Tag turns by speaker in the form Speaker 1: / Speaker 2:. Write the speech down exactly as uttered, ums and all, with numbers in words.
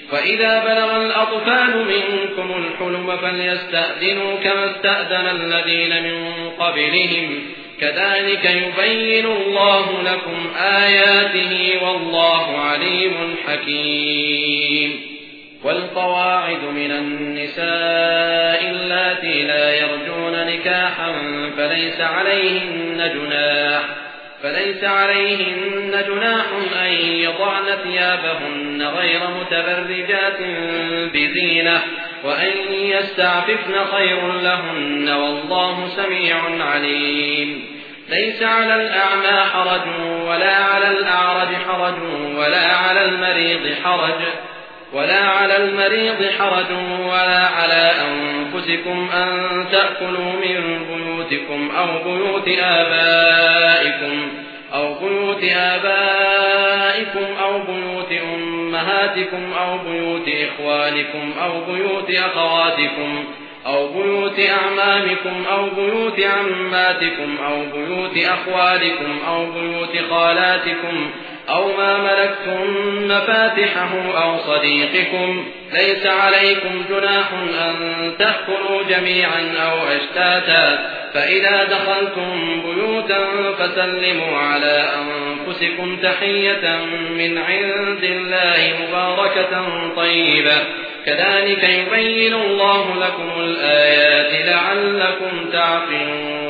Speaker 1: وإذا بلغ الأطفال منكم الحلم فليستأذنوا كما استأذن الذين من قبلهم كذلك يبين الله لكم آياته والله عليم حكيم. والقواعد من النساء اللاتي لا يرجون نكاحا فليس عليهن جناح فليس عليهن جناح أن يضعن ثيابهن غير متبرجات بزينة وأن يستعففن خير لهن والله سميع عليم. ليس على الأعمى حرج ولا على الأعرج حرج ولا على المريض حرج ولا على المريض حرج ولا على أنفسكم أن تأكلوا من بيوتكم أو بيوت آبائكم أو بيوت آبائكم أو بيوت أمهاتكم أو بيوت إخوانكم أو بيوت أخواتكم أو بيوت أعمامكم أو بيوت عماتكم أو بيوت أخوالكم أو بيوت خالاتكم أو ما ملكتم مفاتحه أو صديقكم. ليس عليكم جناح أن تأكلوا جميعا أو أشتاتا فإذا دخلتم بيوتا فسلموا على أنفسكم تحية من عند الله مباركة طيبة كذلك يبين الله لكم الآيات لعلكم تعقلون.